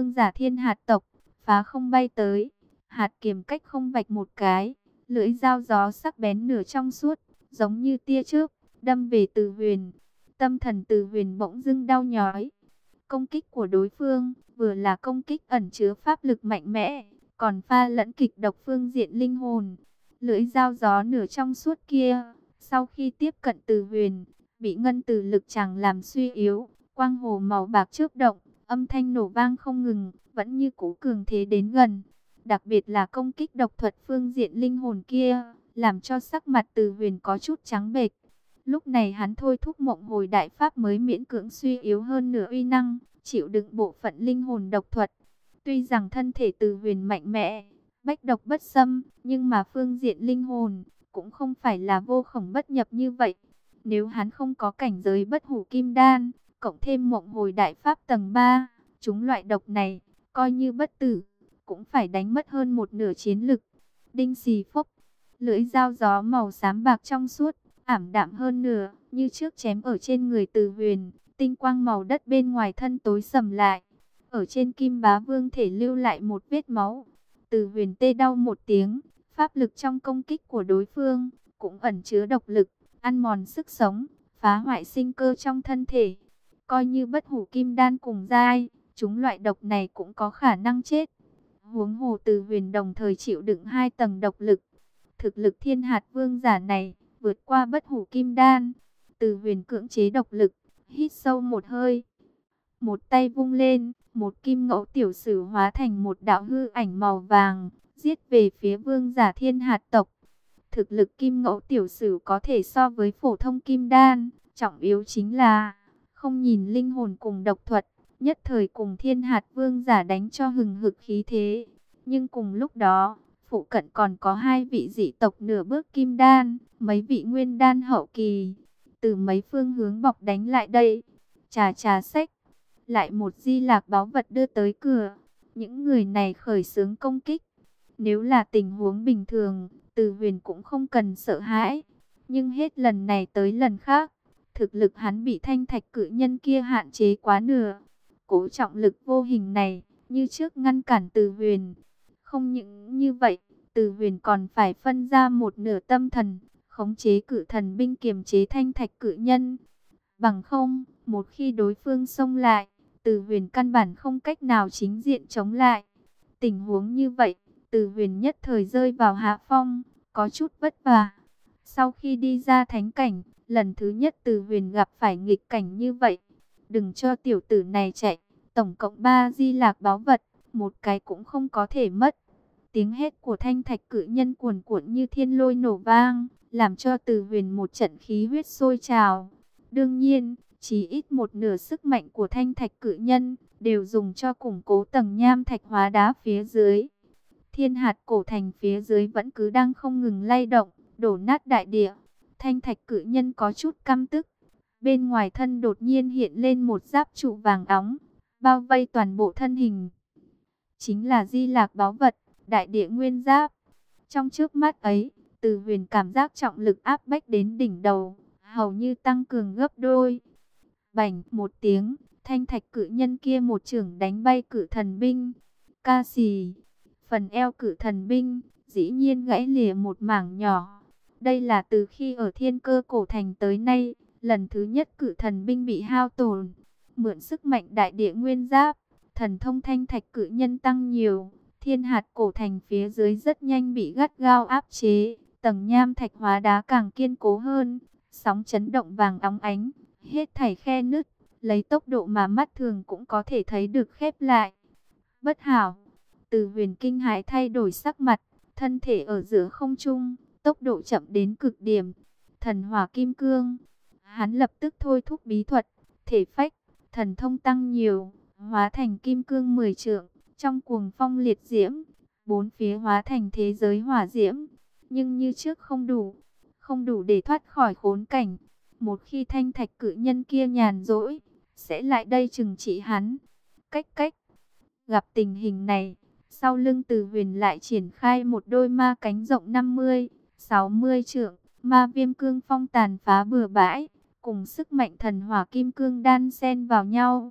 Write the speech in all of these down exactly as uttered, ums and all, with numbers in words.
vương giả thiên hạt tộc, phá không bay tới. Hạt kiếm cách không vạch một cái, lưỡi dao gió sắc bén nửa trong suốt, giống như tia chớp, đâm về Từ Huyền. Tâm thần Từ Huyền bỗng dưng đau nhói. Công kích của đối phương vừa là công kích ẩn chứa pháp lực mạnh mẽ, còn pha lẫn kịch độc phương diện linh hồn. Lưỡi dao gió nửa trong suốt kia, sau khi tiếp cận Từ Huyền, bị ngân từ lực chẳng làm suy yếu, quang hồ màu bạc chớp động, âm thanh nổ vang không ngừng, vẫn như cũ cường thế đến gần. Đặc biệt là công kích độc thuật phương diện linh hồn kia, làm cho sắc mặt Từ Huyền có chút trắng bệch. Lúc này hắn thôi thúc mộng hồi đại pháp mới miễn cưỡng suy yếu hơn nửa uy năng, chịu đựng bộ phận linh hồn độc thuật. Tuy rằng thân thể Từ Huyền mạnh mẽ, bách độc bất xâm, nhưng mà phương diện linh hồn cũng không phải là vô khổng bất nhập như vậy. Nếu hắn không có cảnh giới bất hủ kim đan, cộng thêm mộng hồi đại pháp tầng ba, chúng loại độc này, coi như bất tử, cũng phải đánh mất hơn một nửa chiến lực. Đinh xì phốc, lưỡi dao gió màu xám bạc trong suốt, ảm đạm hơn nửa, như trước chém ở trên người Từ Huyền, tinh quang màu đất bên ngoài thân tối sầm lại. Ở trên Kim Bá Vương thể lưu lại một vết máu. Từ Huyền tê đau một tiếng, pháp lực trong công kích của đối phương cũng ẩn chứa độc lực, ăn mòn sức sống, phá hoại sinh cơ trong thân thể. Coi như bất hủ kim đan cùng giai, chúng loại độc này cũng có khả năng chết. Huống hồ Từ Huyền đồng thời chịu đựng hai tầng độc lực. Thực lực thiên hạt vương giả này vượt qua bất hủ kim đan. Từ Huyền cưỡng chế độc lực, hít sâu một hơi. Một tay vung lên, một kim ngẫu tiểu sử hóa thành một đạo hư ảnh màu vàng, giết về phía vương giả thiên hạt tộc. Thực lực kim ngẫu tiểu sử có thể so với phổ thông kim đan, trọng yếu chính là không nhìn linh hồn cùng độc thuật, nhất thời cùng thiên hạt vương giả đánh cho hừng hực khí thế. Nhưng cùng lúc đó, phụ cận còn có hai vị dị tộc nửa bước kim đan, mấy vị nguyên đan hậu kỳ, từ mấy phương hướng bọc đánh lại đây. Trà trà sách, lại một di lạc báu vật đưa tới cửa. Những người này khởi xướng công kích. Nếu là tình huống bình thường, Từ Huyền cũng không cần sợ hãi. Nhưng hết lần này tới lần khác, thực lực hắn bị thanh thạch cự nhân kia hạn chế quá nửa. Cố trọng lực vô hình này, như trước ngăn cản Từ Huyền. Không những như vậy, Từ Huyền còn phải phân ra một nửa tâm thần, khống chế cự thần binh kiềm chế thanh thạch cự nhân. Bằng không, một khi đối phương xông lại, Từ Huyền căn bản không cách nào chính diện chống lại. Tình huống như vậy, Từ Huyền nhất thời rơi vào hạ phong, có chút vất vả. Sau khi đi ra thánh cảnh, lần thứ nhất Từ Huyền gặp phải nghịch cảnh như vậy. Đừng cho tiểu tử này chạy, tổng cộng ba di lạc báu vật, một cái cũng không có thể mất. Tiếng hét của thanh thạch cự nhân cuồn cuộn như thiên lôi nổ vang, làm cho Từ Huyền một trận khí huyết sôi trào. Đương nhiên, chỉ ít một nửa sức mạnh của thanh thạch cự nhân đều dùng cho củng cố tầng nham thạch hóa đá phía dưới. Thiên hạt cổ thành phía dưới vẫn cứ đang không ngừng lay động, đổ nát đại địa. Thanh thạch cự nhân có chút căm tức. Bên ngoài thân đột nhiên hiện lên một giáp trụ vàng óng, bao vây toàn bộ thân hình. Chính là di lạc báu vật, đại địa nguyên giáp. Trong trước mắt ấy, Từ Huyền cảm giác trọng lực áp bách đến đỉnh đầu, hầu như tăng cường gấp đôi. Bành một tiếng, thanh thạch cự nhân kia một chưởng đánh bay cự thần binh. Ca xì, phần eo cự thần binh dĩ nhiên gãy lìa một mảng nhỏ. Đây là từ khi ở Thiên Cơ cổ thành tới nay, lần thứ nhất cự thần binh bị hao tổn. Mượn sức mạnh đại địa nguyên giáp, thần thông thanh thạch cự nhân tăng nhiều. Thiên hạt cổ thành phía dưới rất nhanh bị gắt gao áp chế. Tầng nham thạch hóa đá càng kiên cố hơn. Sóng chấn động vàng óng ánh, hết thảy khe nứt, lấy tốc độ mà mắt thường cũng có thể thấy được khép lại. Bất hảo, Từ Huyền kinh hãi thay đổi sắc mặt, thân thể ở giữa không trung, tốc độ chậm đến cực điểm. Thần hỏa kim cương, hắn lập tức thôi thúc bí thuật, thể phách, thần thông tăng nhiều, hóa thành kim cương mười trượng, trong cuồng phong liệt diễm, bốn phía hóa thành thế giới hỏa diễm, nhưng như trước không đủ, không đủ để thoát khỏi khốn cảnh. Một khi thanh thạch cự nhân kia nhàn rỗi, sẽ lại đây trừng trị hắn. Cách cách, gặp tình hình này, sau lưng Từ Huyền lại triển khai một đôi ma cánh rộng năm mươi, sáu mươi trượng, ma viêm cương phong tàn phá bừa bãi, cùng sức mạnh thần hỏa kim cương đan xen vào nhau.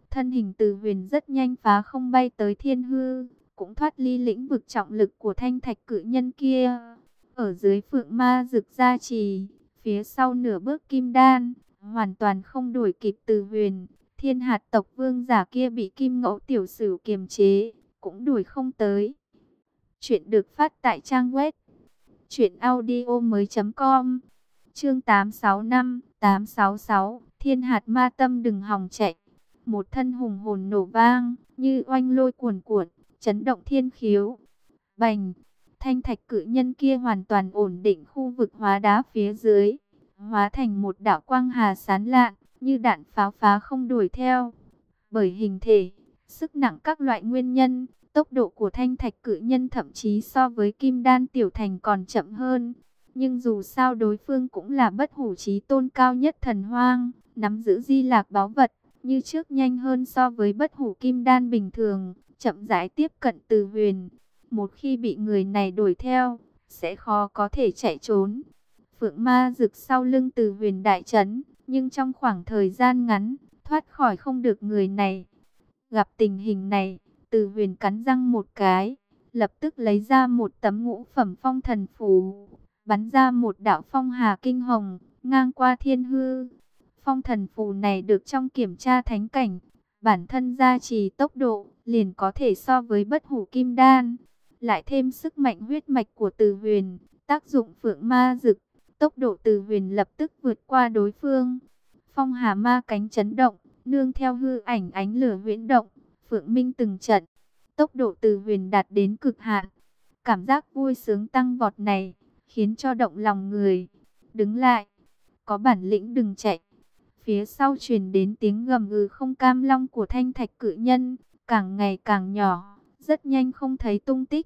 Thân hình Từ Huyền rất nhanh phá không bay tới thiên hư, cũng thoát ly lĩnh vực trọng lực của thanh thạch cự nhân kia. Ở dưới phượng ma dực gia trì, phía sau nửa bước kim đan, hoàn toàn không đuổi kịp Từ Huyền. Thiên hạt tộc vương giả kia bị kim ngẫu tiểu sử kiềm chế, cũng đuổi không tới. Chuyện được phát tại trang web truyện audio mới.com. Chương tám sáu năm, tám sáu sáu, Thiên hạt ma tâm đừng hòng chạy. Một thân hùng hồn nổ vang, như oanh lôi cuồn cuộn, chấn động thiên khiếu. Bành, thanh thạch cự nhân kia hoàn toàn ổn định khu vực hóa đá phía dưới, hóa thành một đạo quang hà sáng lạn, như đạn pháo phá không đuổi theo. Bởi hình thể, sức nặng các loại nguyên nhân, tốc độ của thanh thạch cự nhân thậm chí so với kim đan tiểu thành còn chậm hơn. Nhưng dù sao đối phương cũng là bất hủ chí tôn cao nhất thần hoang, nắm giữ di lạc báu vật, như trước nhanh hơn so với bất hủ kim đan bình thường, chậm rãi tiếp cận Từ Huyền. Một khi bị người này đuổi theo, sẽ khó có thể chạy trốn. Phượng ma dực sau lưng Từ Huyền đại chấn, nhưng trong khoảng thời gian ngắn, thoát khỏi không được người này. Gặp tình hình này, Từ Huyền cắn răng một cái, lập tức lấy ra một tấm ngũ phẩm phong thần phù, bắn ra một đạo phong hà kinh hồng, ngang qua thiên hư. Phong thần phù này được trong kiểm tra thánh cảnh, bản thân gia trì tốc độ, liền có thể so với bất hủ kim đan. Lại thêm sức mạnh huyết mạch của Từ Huyền, tác dụng phượng ma dực, tốc độ Từ Huyền lập tức vượt qua đối phương. Phong hà ma cánh chấn động, nương theo hư ảnh ánh lửa huyễn động, phượng minh từng trận. Tốc độ Từ Huyền đạt đến cực hạn. Cảm giác vui sướng tăng vọt này, khiến cho động lòng người. Đứng lại, có bản lĩnh đừng chạy. Phía sau truyền đến tiếng gầm gừ không cam long của thanh thạch cự nhân, càng ngày càng nhỏ, rất nhanh không thấy tung tích.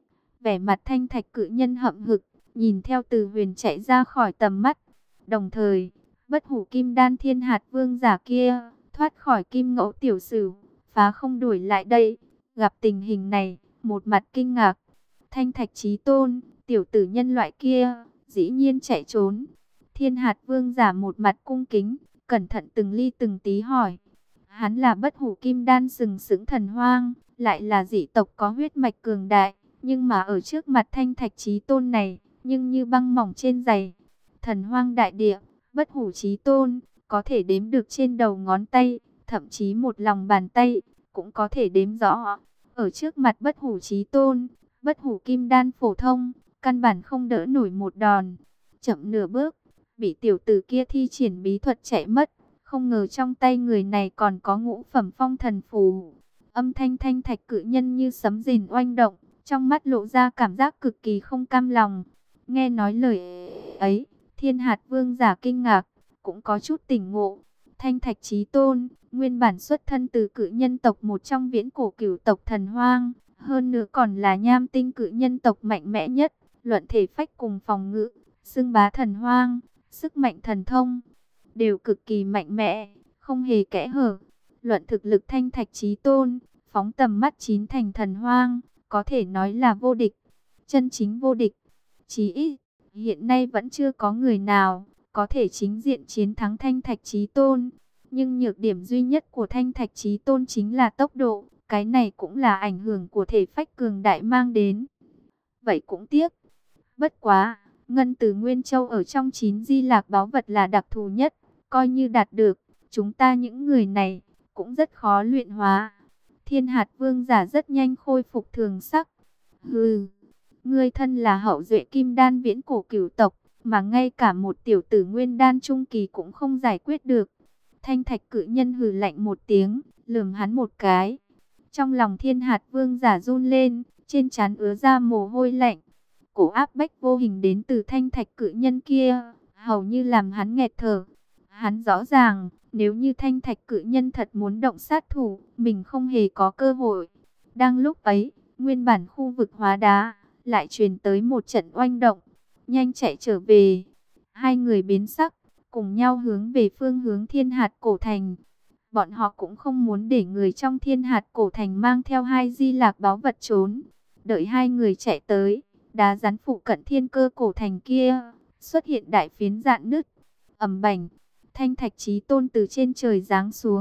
Vẻ mặt thanh thạch cự nhân hậm hực, nhìn theo Từ Huyền chạy ra khỏi tầm mắt. Đồng thời, bất hủ kim đan thiên hạt vương giả kia, thoát khỏi kim ngẫu tiểu sử, phá không đuổi lại đây. Gặp tình hình này, một mặt kinh ngạc. Thanh thạch chí tôn, tiểu tử nhân loại kia, dĩ nhiên chạy trốn. Thiên hạt vương giả một mặt cung kính, cẩn thận từng ly từng tí hỏi. Hắn là bất hủ kim đan sừng sững thần hoang, lại là dị tộc có huyết mạch cường đại, nhưng mà ở trước mặt thanh thạch chí tôn này, nhưng như băng mỏng trên giày. Thần hoang đại địa, bất hủ chí tôn, có thể đếm được trên đầu ngón tay, thậm chí một lòng bàn tay, cũng có thể đếm rõ. Ở trước mặt bất hủ chí tôn, bất hủ kim đan phổ thông, căn bản không đỡ nổi một đòn. Chậm nửa bước, bị tiểu tử kia thi triển bí thuật chạy mất. Không ngờ trong tay người này còn có ngũ phẩm phong thần phù. Âm thanh thanh thạch cự nhân như sấm rền oanh động, trong mắt lộ ra cảm giác cực kỳ không cam lòng. Nghe nói lời ấy, thiên hạt vương giả kinh ngạc, cũng có chút tỉnh ngộ. Thanh thạch chí tôn, nguyên bản xuất thân từ cự nhân tộc, một trong viễn cổ cửu tộc thần hoang, hơn nữa còn là nham tinh cự nhân tộc mạnh mẽ nhất, luận thể phách cùng phòng ngự, xưng bá thần hoang, sức mạnh thần thông đều cực kỳ mạnh mẽ, không hề kẽ hở. Luận thực lực thanh thạch chí tôn, phóng tầm mắt chín thành thần hoang, có thể nói là vô địch, chân chính vô địch. Chí ít, hiện nay vẫn chưa có người nào có thể chính diện chiến thắng thanh thạch chí tôn. Nhưng nhược điểm duy nhất của thanh thạch chí tôn chính là tốc độ, cái này cũng là ảnh hưởng của thể phách cường đại mang đến. Vậy cũng tiếc. Bất quá, ngân từ Nguyên Châu ở trong chín di lạc báu vật là đặc thù nhất, coi như đạt được, chúng ta những người này cũng rất khó luyện hóa. Thiên hạt vương giả rất nhanh khôi phục thường sắc. Hừ, ngươi thân là hậu duệ kim đan viễn cổ cửu tộc, mà ngay cả một tiểu tử nguyên đan trung kỳ cũng không giải quyết được. Thanh thạch cự nhân hừ lạnh một tiếng, lườm hắn một cái. Trong lòng thiên hạt vương giả run lên, trên trán ứa ra mồ hôi lạnh. Cổ áp bách vô hình đến từ thanh thạch cự nhân kia, hầu như làm hắn nghẹt thở. Hắn rõ ràng, nếu như thanh thạch cự nhân thật muốn động sát thủ, mình không hề có cơ hội. Đang lúc ấy, nguyên bản khu vực hóa đá, lại truyền tới một trận oanh động. Nhanh chạy trở về. Hai người biến sắc, cùng nhau hướng về phương hướng thiên hạt cổ thành. Bọn họ cũng không muốn để người trong thiên hạt cổ thành mang theo hai di lạc báu vật trốn. Đợi hai người chạy tới, đá rắn phụ cận thiên cơ cổ thành kia, xuất hiện đại phiến rạn nứt. Ầm bành, thanh thạch chí tôn từ trên trời giáng xuống,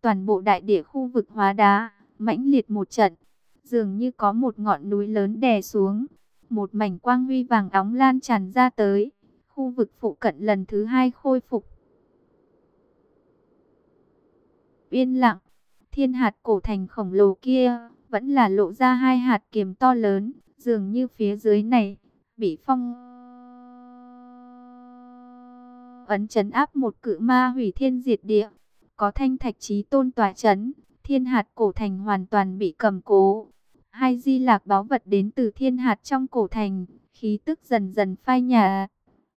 toàn bộ đại địa khu vực hóa đá, mãnh liệt một trận, dường như có một ngọn núi lớn đè xuống. Một mảnh quang huy vàng óng lan tràn ra tới, khu vực phụ cận lần thứ hai khôi phục yên lặng. Thiên hạt cổ thành khổng lồ kia vẫn là lộ ra hai hạt kiềm to lớn, dường như phía dưới này bị phong ấn trấn áp một cự ma hủy thiên diệt địa. Có thanh thạch chí tôn tỏa chấn, thiên hạt cổ thành hoàn toàn bị cầm cố. Hai di lạc báu vật đến từ thiên hạt trong cổ thành, khí tức dần dần phai nhạt.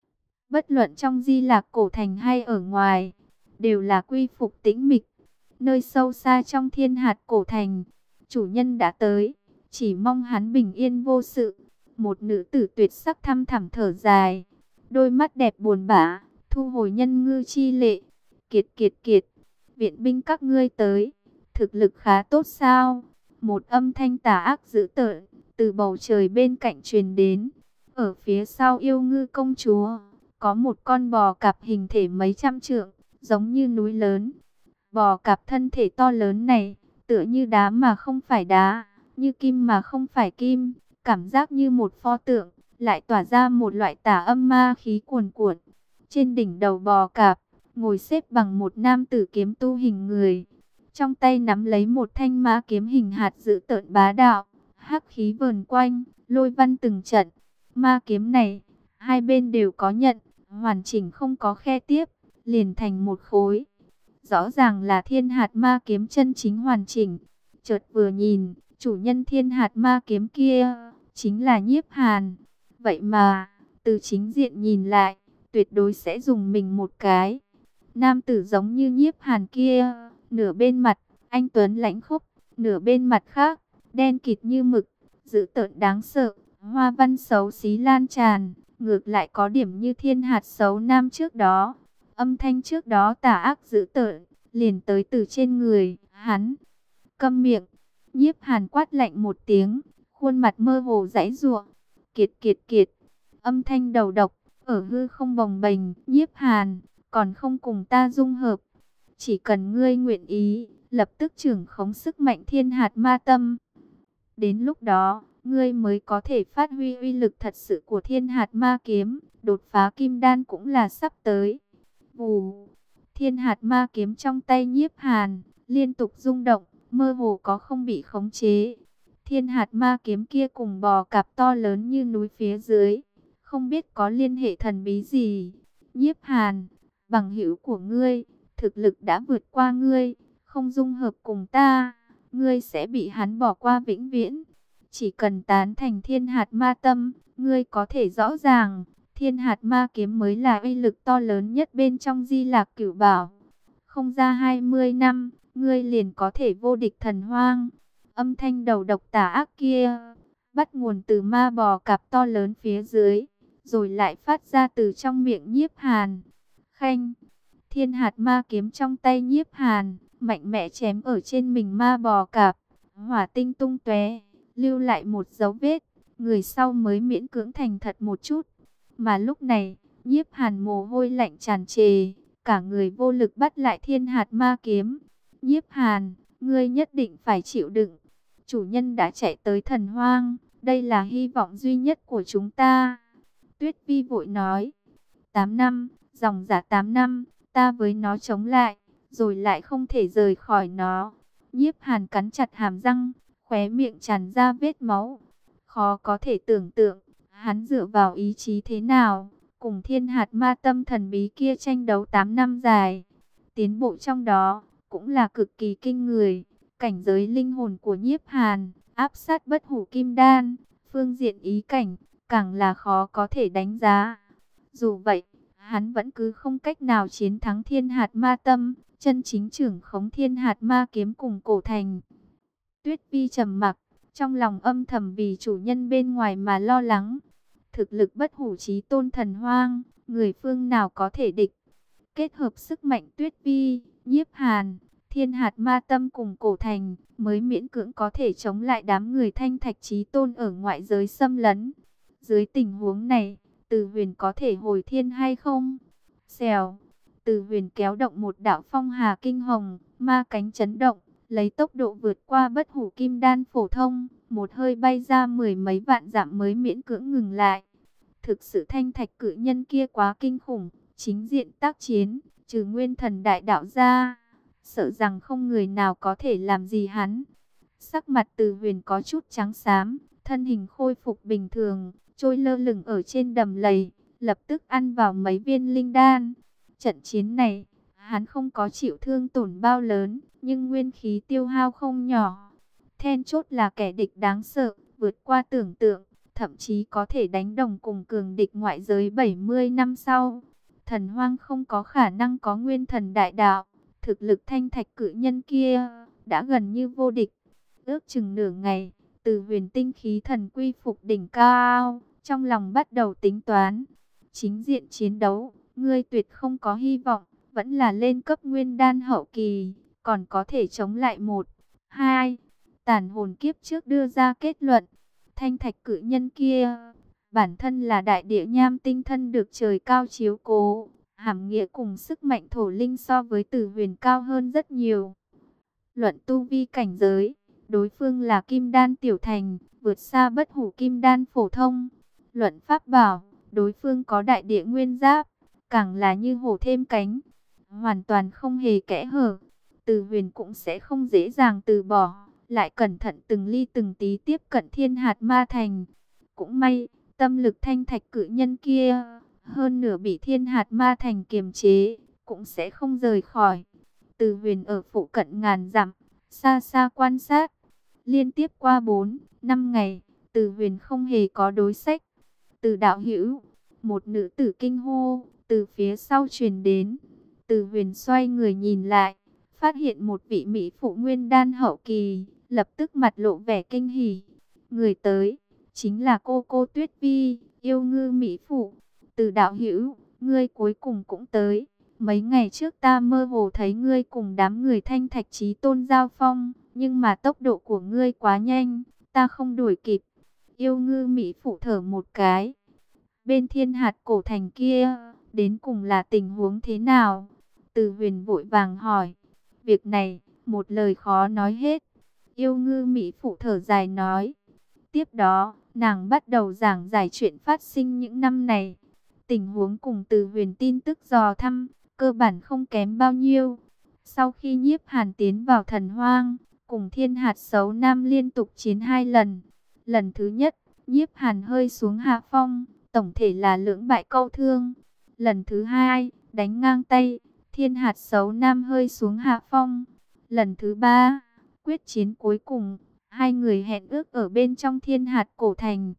Bất luận trong di lạc cổ thành hay ở ngoài, đều là quy phục tĩnh mịch. Nơi sâu xa trong thiên hạt cổ thành, chủ nhân đã tới, chỉ mong hắn bình yên vô sự. Một nữ tử tuyệt sắc thăm thẳm thở dài, đôi mắt đẹp buồn bã, thu hồi nhân ngư chi lệ. Kiệt kiệt kiệt, viện binh các ngươi tới, thực lực khá tốt sao? Một âm thanh tà ác dữ tợn từ bầu trời bên cạnh truyền đến. Ở phía sau yêu ngư công chúa, có một con bò cạp hình thể mấy trăm trượng, giống như núi lớn. Bò cạp thân thể to lớn này, tựa như đá mà không phải đá, như kim mà không phải kim, cảm giác như một pho tượng, lại tỏa ra một loại tà âm ma khí cuồn cuộn. Trên đỉnh đầu bò cạp, ngồi xếp bằng một nam tử kiếm tu hình người, trong tay nắm lấy một thanh ma kiếm hình hạt dữ tợn bá đạo, hắc khí vờn quanh, lôi văn từng trận. Ma kiếm này, hai bên đều có nhận, hoàn chỉnh không có khe tiếp, liền thành một khối. Rõ ràng là thiên hạt ma kiếm chân chính hoàn chỉnh. Chợt vừa nhìn, chủ nhân thiên hạt ma kiếm kia chính là Nhiếp Hàn. Vậy mà, từ chính diện nhìn lại, tuyệt đối sẽ dùng mình một cái. Nam tử giống như Nhiếp Hàn kia, nửa bên mặt anh tuấn lãnh khốc, nửa bên mặt khác đen kịt như mực, dữ tợn đáng sợ, hoa văn xấu xí lan tràn, ngược lại có điểm như thiên hạt xấu nam trước đó. Âm thanh trước đó tà ác dữ tợn, liền tới từ trên người hắn. Câm miệng, Nhiếp Hàn quát lạnh một tiếng, khuôn mặt mơ hồ giãy giụa. Kiệt kiệt kiệt, âm thanh đầu độc, ở hư không bồng bềnh. Nhiếp Hàn, còn không cùng ta dung hợp. Chỉ cần ngươi nguyện ý, lập tức trưởng khống sức mạnh thiên hạt ma tâm. Đến lúc đó, ngươi mới có thể phát huy uy lực thật sự của thiên hạt ma kiếm. Đột phá kim đan cũng là sắp tới. Vù, thiên hạt ma kiếm trong tay Nhiếp Hàn liên tục rung động, mơ hồ có không bị khống chế. Thiên hạt ma kiếm kia cùng bò cạp to lớn như núi phía dưới, không biết có liên hệ thần bí gì. Nhiếp Hàn, bằng hữu của ngươi, thực lực đã vượt qua ngươi, không dung hợp cùng ta, ngươi sẽ bị hắn bỏ qua vĩnh viễn. Chỉ cần tán thành thiên hạt ma tâm, ngươi có thể rõ ràng, thiên hạt ma kiếm mới là uy lực to lớn nhất bên trong Di Lạc Cửu Bảo. Không ra hai mươi năm, ngươi liền có thể vô địch thần hoang. Âm thanh đầu độc tà ác kia, bắt nguồn từ ma bò cạp to lớn phía dưới, rồi lại phát ra từ trong miệng Nhiếp Hàn. Khanh, thiên hạt ma kiếm trong tay Nhiếp Hàn, mạnh mẽ chém ở trên mình ma bò cạp. Hỏa tinh tung tóe, lưu lại một dấu vết, người sau mới miễn cưỡng thành thật một chút. Mà lúc này, Nhiếp Hàn mồ hôi lạnh tràn trề, cả người vô lực bắt lại thiên hạt ma kiếm. Nhiếp Hàn, ngươi nhất định phải chịu đựng. Chủ nhân đã chạy tới thần hoang, đây là hy vọng duy nhất của chúng ta. Tuyết Vi vội nói, tám năm, dòng dã tám năm, ta với nó chống lại, rồi lại không thể rời khỏi nó. Nhiếp Hàn cắn chặt hàm răng, khóe miệng tràn ra vết máu. Khó có thể tưởng tượng, hắn dựa vào ý chí thế nào, cùng thiên hạt ma tâm thần bí kia tranh đấu tám năm dài. Tiến bộ trong đó, cũng là cực kỳ kinh người. Cảnh giới linh hồn của Nhiếp Hàn, áp sát bất hủ kim đan, phương diện ý cảnh, càng là khó có thể đánh giá. Dù vậy, hắn vẫn cứ không cách nào chiến thắng thiên hạt ma tâm, chân chính trưởng khống thiên hạt ma kiếm cùng cổ thành. Tuyết Vi trầm mặc, trong lòng âm thầm vì chủ nhân bên ngoài mà lo lắng. Thực lực bất hủ chí tôn thần hoang, người phương nào có thể địch. Kết hợp sức mạnh Tuyết Vi, Nhiếp Hàn, thiên hạt ma tâm cùng cổ thành, mới miễn cưỡng có thể chống lại đám người thanh thạch chí tôn ở ngoại giới xâm lấn. Dưới tình huống này, Từ Huyền có thể hồi thiên hay không? Xèo, Từ Huyền kéo động một đạo phong hà kinh hồng, ma cánh chấn động, lấy tốc độ vượt qua bất hủ kim đan phổ thông, một hơi bay ra mười mấy vạn dặm mới miễn cưỡng ngừng lại. Thực sự thanh thạch cự nhân kia quá kinh khủng, chính diện tác chiến, trừ nguyên thần đại đạo ra, sợ rằng không người nào có thể làm gì hắn. Sắc mặt Từ Huyền có chút trắng xám, thân hình khôi phục bình thường, trôi lơ lửng ở trên đầm lầy, lập tức ăn vào mấy viên linh đan. Trận chiến này, hắn không có chịu thương tổn bao lớn, nhưng nguyên khí tiêu hao không nhỏ. Then chốt là kẻ địch đáng sợ, vượt qua tưởng tượng, thậm chí có thể đánh đồng cùng cường địch ngoại giới bảy mươi năm sau. Thần Hoang không có khả năng có nguyên thần đại đạo, thực lực thanh thạch cự nhân kia đã gần như vô địch. Ước chừng nửa ngày, Từ Huyền tinh khí thần quy phục đỉnh cao, trong lòng bắt đầu tính toán. Chính diện chiến đấu, ngươi tuyệt không có hy vọng, vẫn là lên cấp nguyên đan hậu kỳ, còn có thể chống lại một, hai. Tàn hồn kiếp trước đưa ra kết luận, thanh thạch cự nhân kia, bản thân là đại địa nham tinh thân được trời cao chiếu cố, hàm nghĩa cùng sức mạnh thổ linh so với Từ Huyền cao hơn rất nhiều. Luận tu vi cảnh giới, đối phương là kim đan tiểu thành, vượt xa bất hủ kim đan phổ thông. Luận pháp bảo, đối phương có đại địa nguyên giáp, càng là như hổ thêm cánh, hoàn toàn không hề kẽ hở. Từ Huyền cũng sẽ không dễ dàng từ bỏ, lại cẩn thận từng ly từng tí tiếp cận Thiên Hạt Ma Thành. Cũng may, tâm lực thanh thạch cự nhân kia, hơn nửa bị Thiên Hạt Ma Thành kiềm chế, cũng sẽ không rời khỏi. Từ Huyền ở phụ cận ngàn dặm, xa xa quan sát. Liên tiếp qua bốn, năm ngày, Từ Huyền không hề có đối sách. Từ đạo hữu, một nữ tử kinh hô, từ phía sau truyền đến. Từ Huyền xoay người nhìn lại, phát hiện một vị mỹ phụ nguyên đan hậu kỳ, lập tức mặt lộ vẻ kinh hỉ. Người tới, chính là cô cô Tuyết Vi, yêu ngư mỹ phụ. Từ đạo hữu, ngươi cuối cùng cũng tới. Mấy ngày trước ta mơ hồ thấy ngươi cùng đám người thanh thạch chí tôn giao phong, nhưng mà tốc độ của ngươi quá nhanh, ta không đuổi kịp. Yêu ngư mỹ phụ thở một cái. Bên Thiên Hạt cổ thành kia, đến cùng là tình huống thế nào? Từ Huyền vội vàng hỏi. Việc này, một lời khó nói hết. Yêu ngư mỹ phụ thở dài nói. Tiếp đó, nàng bắt đầu giảng giải chuyện phát sinh những năm này. Tình huống cùng Từ Huyền tin tức dò thăm, cơ bản không kém bao nhiêu. Sau khi Nhiếp Hàn tiến vào Thần Hoang, cùng Thiên Hạt Sấu Nam liên tục chiến hai lần. Lần thứ nhất, Nhiếp Hàn hơi xuống hạ phong, tổng thể là lưỡng bại câu thương. Lần thứ hai, đánh ngang tay, Thiên Hạt Sấu Nam hơi xuống hạ phong. Lần thứ ba, quyết chiến cuối cùng, hai người hẹn ước ở bên trong Thiên Hạt cổ thành.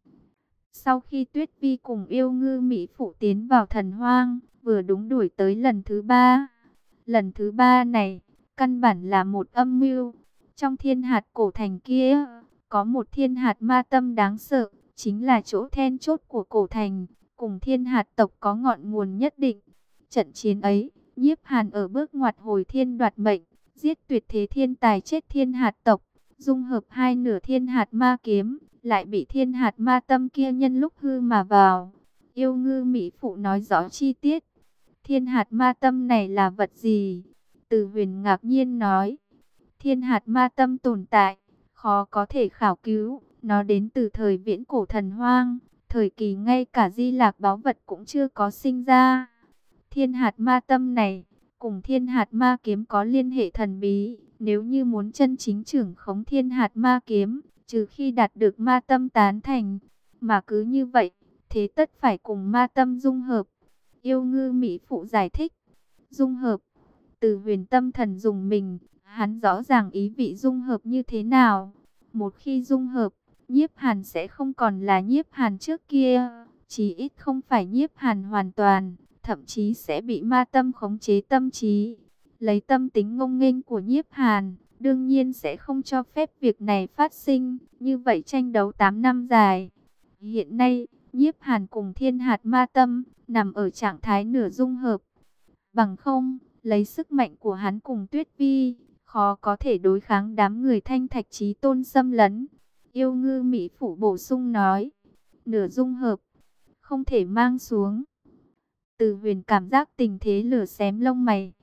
Sau khi Tuyết Vi cùng yêu ngư mỹ phụ tiến vào Thần Hoang, vừa đúng đuổi tới lần thứ ba. Lần thứ ba này, căn bản là một âm mưu. Trong Thiên Hạt cổ thành kia, có một thiên hạt ma tâm đáng sợ, chính là chỗ then chốt của cổ thành, cùng Thiên Hạt tộc có ngọn nguồn nhất định. Trận chiến ấy, Nhiếp Hàn ở bước ngoặt hồi thiên đoạt mệnh, giết tuyệt thế thiên tài chết Thiên Hạt tộc, dung hợp hai nửa thiên hạt ma kiếm, lại bị thiên hạt ma tâm kia nhân lúc hư mà vào. Yêu ngư mỹ phụ nói rõ chi tiết. Thiên hạt ma tâm này là vật gì? Từ Huyền ngạc nhiên nói. Thiên hạt ma tâm tồn tại, khó có thể khảo cứu. Nó đến từ thời viễn cổ Thần Hoang, thời kỳ ngay cả di lạc báu vật cũng chưa có sinh ra. Thiên hạt ma tâm này, cùng thiên hạt ma kiếm có liên hệ thần bí. Nếu như muốn chân chính trưởng khống thiên hạt ma kiếm, trừ khi đạt được ma tâm tán thành, mà cứ như vậy, thế tất phải cùng ma tâm dung hợp. Yêu ngư mỹ phụ giải thích. Dung hợp. Từ Huyền tâm thần dùng mình, hắn rõ ràng ý vị dung hợp như thế nào. Một khi dung hợp, Nhiếp Hàn sẽ không còn là Nhiếp Hàn trước kia, chí ít không phải Nhiếp Hàn hoàn toàn, thậm chí sẽ bị ma tâm khống chế tâm trí. Lấy tâm tính ngông nghênh của Nhiếp Hàn, đương nhiên sẽ không cho phép việc này phát sinh, như vậy tranh đấu tám năm dài. Hiện nay, Nhiếp Hàn cùng thiên hạt ma tâm, nằm ở trạng thái nửa dung hợp. Bằng không, lấy sức mạnh của hắn cùng Tuyết Vi, khó có thể đối kháng đám người thanh thạch chí tôn xâm lấn. Yêu ngư mỹ phụ bổ sung nói, nửa dung hợp, không thể mang xuống. Từ Huyền cảm giác tình thế lửa xém lông mày.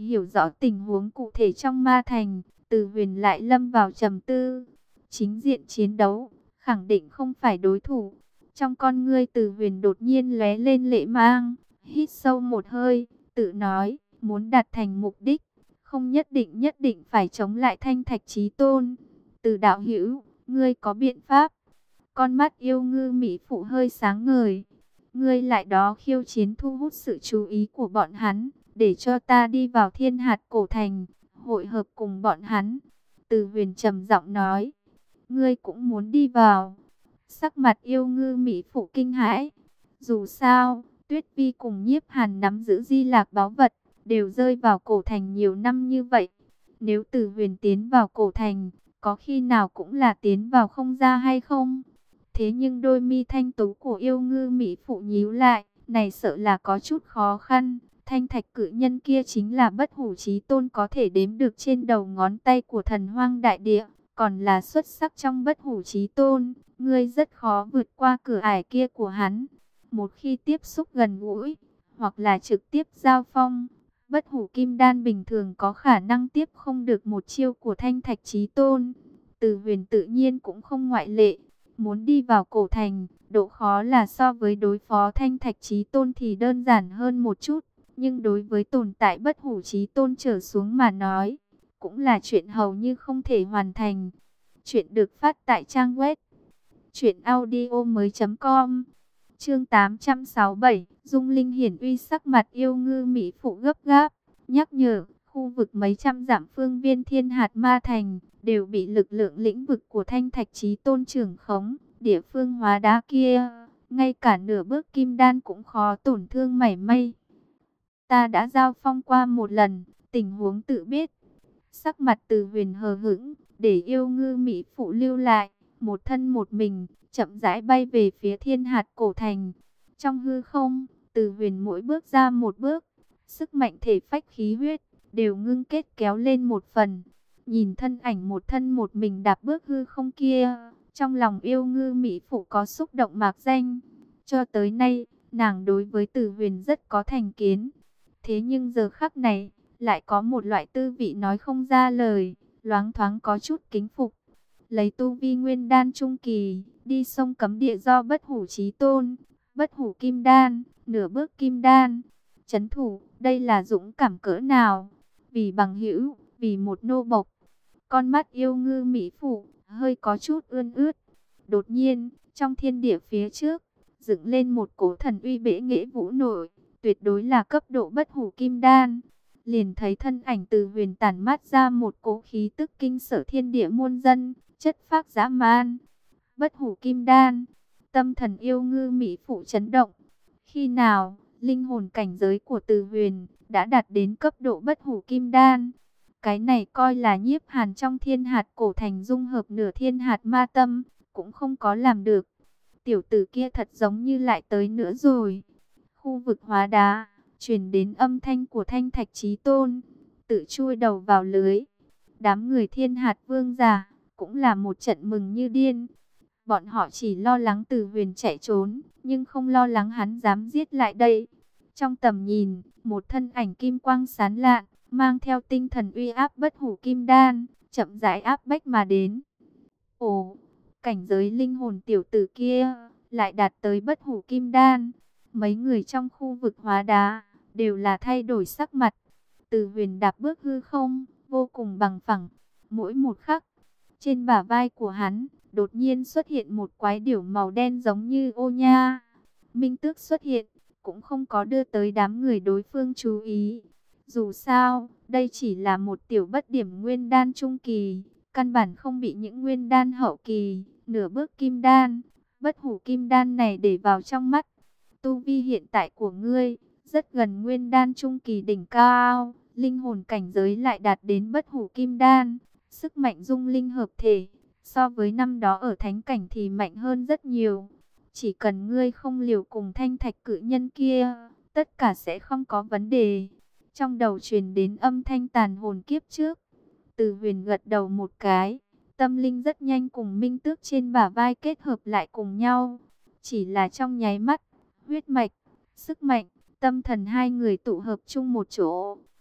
Hiểu rõ tình huống cụ thể trong ma thành, Từ Huyền lại lâm vào trầm tư. Chính diện chiến đấu, khẳng định không phải đối thủ. Trong con ngươi Từ Huyền đột nhiên lóe lên lệ mang, hít sâu một hơi, tự nói, muốn đạt thành mục đích, không nhất định nhất định phải chống lại Thanh Thạch Chí Tôn. Từ đạo hữu, ngươi có biện pháp? Con mắt yêu ngư mỹ phụ hơi sáng ngời. Ngươi lại đó khiêu chiến thu hút sự chú ý của bọn hắn, để cho ta đi vào Thiên Hạt Cổ Thành, hội hợp cùng bọn hắn. Từ Huyền trầm giọng nói, ngươi cũng muốn đi vào. Sắc mặt yêu ngư mỹ phụ kinh hãi. Dù sao, Tuyết Vi cùng Nhiếp Hàn nắm giữ di lạc báu vật, đều rơi vào cổ thành nhiều năm như vậy. Nếu Từ Huyền tiến vào cổ thành, có khi nào cũng là tiến vào không ra hay không? Thế nhưng đôi mi thanh tú của yêu ngư mỹ phụ nhíu lại, này sợ là có chút khó khăn. Thanh thạch cự nhân kia chính là bất hủ chí tôn có thể đếm được trên đầu ngón tay của thần hoang đại địa, còn là xuất sắc trong bất hủ chí tôn. Ngươi rất khó vượt qua cửa ải kia của hắn. Một khi tiếp xúc gần gũi, hoặc là trực tiếp giao phong, bất hủ kim đan bình thường có khả năng tiếp không được một chiêu của Thanh Thạch Chí Tôn. Từ Huyền tự nhiên cũng không ngoại lệ. Muốn đi vào cổ thành, độ khó là so với đối phó Thanh Thạch Chí Tôn thì đơn giản hơn một chút. Nhưng đối với tồn tại bất hủ chí tôn trở xuống mà nói, cũng là chuyện hầu như không thể hoàn thành. Chuyện được phát tại trang web truyện audio mới chấm com. Chương tám trăm sáu mươi bảy, Dung Linh hiển uy. Sắc mặt yêu ngư mỹ phụ gấp gáp, nhắc nhở, khu vực mấy trăm dặm phương viên Thiên Hạt Ma Thành đều bị lực lượng lĩnh vực của Thanh Thạch Chí Tôn trưởng khống, địa phương hóa đá kia, ngay cả nửa bước kim đan cũng khó tổn thương mảy may. Ta đã giao phong qua một lần, tình huống tự biết. Sắc mặt Từ Huyền hờ hững, để yêu ngư mỹ phụ lưu lại, một thân một mình, chậm rãi bay về phía Thiên Hạt Cổ Thành. Trong hư không, Từ Huyền mỗi bước ra một bước, sức mạnh thể phách khí huyết đều ngưng kết kéo lên một phần. Nhìn thân ảnh một thân một mình đạp bước hư không kia, trong lòng yêu ngư mỹ phụ có xúc động mạc danh. Cho tới nay, nàng đối với Từ Huyền rất có thành kiến. Thế nhưng giờ khắc này, lại có một loại tư vị nói không ra lời, loáng thoáng có chút kính phục. Lấy tu vi nguyên đan trung kỳ, đi sông cấm địa do bất hủ chí tôn, bất hủ kim đan, nửa bước kim đan, trấn thủ, đây là dũng cảm cỡ nào? Vì bằng hữu, vì một nô bộc. Con mắt yêu ngư mỹ phụ, hơi có chút ươn ướt. Đột nhiên, trong thiên địa phía trước, dựng lên một cổ thần uy bệ nghệ vũ nổi, tuyệt đối là cấp độ bất hủ kim đan. Liền thấy thân ảnh Từ Huyền tản mát ra một cỗ khí tức kinh sở thiên địa muôn dân, chất phác dã man. Bất hủ kim đan, tâm thần yêu ngư mỹ phụ chấn động. Khi nào, linh hồn cảnh giới của Từ Huyền đã đạt đến cấp độ bất hủ kim đan. Cái này coi là Nhiếp Hàn trong Thiên Hạt Cổ Thành dung hợp nửa thiên hạt ma tâm, cũng không có làm được. Tiểu tử kia thật giống như lại tới nữa rồi. Khu vực hóa đá, truyền đến âm thanh của Thanh Thạch Chí Tôn, tự chui đầu vào lưới. Đám người Thiên Hạt Vương giả cũng là một trận mừng như điên. Bọn họ chỉ lo lắng Từ Huyền chạy trốn, nhưng không lo lắng hắn dám giết lại đây. Trong tầm nhìn, một thân ảnh kim quang sáng lạn, mang theo tinh thần uy áp bất hủ kim đan, chậm rãi áp bách mà đến. Ồ, cảnh giới linh hồn tiểu tử kia lại đạt tới bất hủ kim đan. Mấy người trong khu vực hóa đá đều là thay đổi sắc mặt. Từ Huyền đạp bước hư không, vô cùng bằng phẳng. Mỗi một khắc, trên bả vai của hắn đột nhiên xuất hiện một quái điểu màu đen giống như ô nha. Minh Tước xuất hiện, cũng không có đưa tới đám người đối phương chú ý. Dù sao, đây chỉ là một tiểu bất điểm nguyên đan trung kỳ, căn bản không bị những nguyên đan hậu kỳ, nửa bước kim đan, bất hủ kim đan này để vào trong mắt. Tu vi hiện tại của ngươi rất gần nguyên đan trung kỳ đỉnh cao, linh hồn cảnh giới lại đạt đến bất hủ kim đan, sức mạnh dung linh hợp thể, so với năm đó ở thánh cảnh thì mạnh hơn rất nhiều. Chỉ cần ngươi không liều cùng thanh thạch cự nhân kia, tất cả sẽ không có vấn đề. Trong đầu truyền đến âm thanh tàn hồn kiếp trước. Từ Huyền gật đầu một cái, tâm linh rất nhanh cùng Minh Tước trên bả vai kết hợp lại cùng nhau. Chỉ là trong nháy mắt, huyết mạch, sức mạnh, tâm thần hai người tụ hợp chung một chỗ.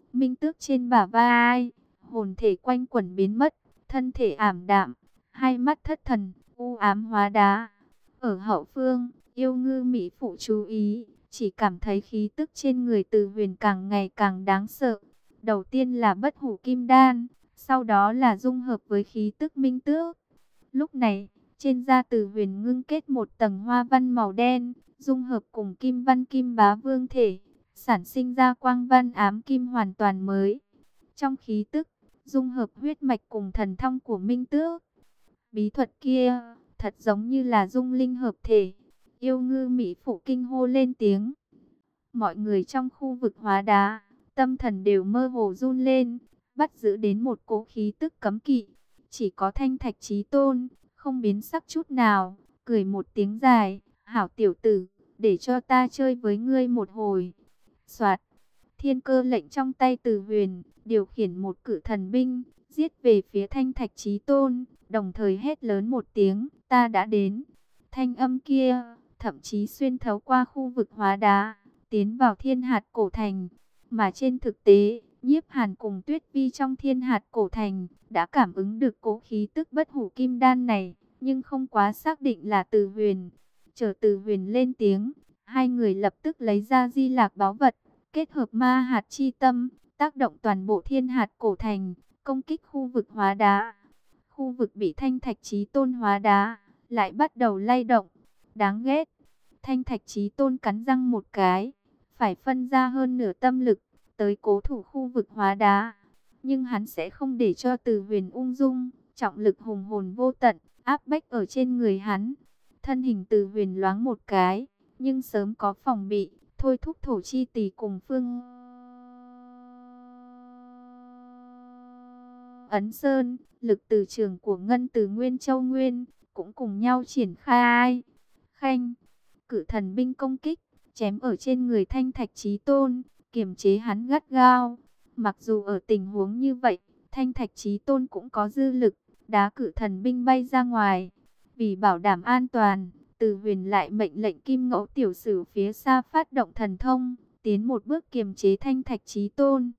Minh Tước trên bả vai, hồn thể quanh quẩn biến mất, thân thể ảm đạm, hai mắt thất thần, u ám hóa đá. Ở hậu phương, yêu ngư mỹ phụ chú ý, chỉ cảm thấy khí tức trên người Từ Huyền càng ngày càng đáng sợ. Đầu tiên là bất hủ kim đan, sau đó là dung hợp với khí tức Minh Tước. Lúc này, trên da Từ Huyền ngưng kết một tầng hoa văn màu đen, dung hợp cùng kim văn kim bá vương thể, sản sinh ra quang văn ám kim hoàn toàn mới. Trong khí tức, dung hợp huyết mạch cùng thần thông của Minh Tước. Bí thuật kia, thật giống như là dung linh hợp thể. Yêu ngư mỹ phụ kinh hô lên tiếng. Mọi người trong khu vực hóa đá, tâm thần đều mơ hồ run lên, bắt giữ đến một cỗ khí tức cấm kỵ. Chỉ có Thanh Thạch Chí Tôn, không biến sắc chút nào, cười một tiếng dài, hảo tiểu tử, để cho ta chơi với ngươi một hồi. Soạt, thiên cơ lệnh trong tay Từ Huyền, điều khiển một cự thần binh, giết về phía Thanh Thạch Chí Tôn, đồng thời hét lớn một tiếng, ta đã đến. Thanh âm kia, thậm chí xuyên thấu qua khu vực hóa đá, tiến vào Thiên Hạt Cổ Thành. Mà trên thực tế, Nhiếp Hàn cùng Tuyết Vi trong Thiên Hạt Cổ Thành đã cảm ứng được cỗ khí tức bất hủ kim đan này, nhưng không quá xác định là Từ Huyền. Chờ Từ Huyền lên tiếng, hai người lập tức lấy ra Di Lạc báu vật, kết hợp ma hạt chi tâm, tác động toàn bộ Thiên Hạt Cổ Thành, công kích khu vực hóa đá. Khu vực bị Thanh Thạch Chí Tôn hóa đá lại bắt đầu lay động. Đáng ghét. Thanh Thạch Chí Tôn cắn răng một cái, phải phân ra hơn nửa tâm lực tới cố thủ khu vực hóa đá. Nhưng hắn sẽ không để cho Từ Huyền ung dung, trọng lực hùng hồn vô tận áp bách ở trên người hắn. Thân hình Từ Huyền loáng một cái, nhưng sớm có phòng bị, thôi thúc thổ chi tỷ cùng Phương Ấn Sơn, lực từ trường của Ngân Từ Nguyên Châu Nguyên cũng cùng nhau triển khai. Khanh, cự thần binh công kích, chém ở trên người Thanh Thạch Chí Tôn, kiềm chế hắn gắt gao. Mặc dù ở tình huống như vậy, Thanh Thạch Chí Tôn cũng có dư lực, đá cự thần binh bay ra ngoài. Vì bảo đảm an toàn, Từ Huyền lại mệnh lệnh Kim Ngẫu Tiểu Sử phía xa phát động thần thông, tiến một bước kiềm chế Thanh Thạch Chí Tôn.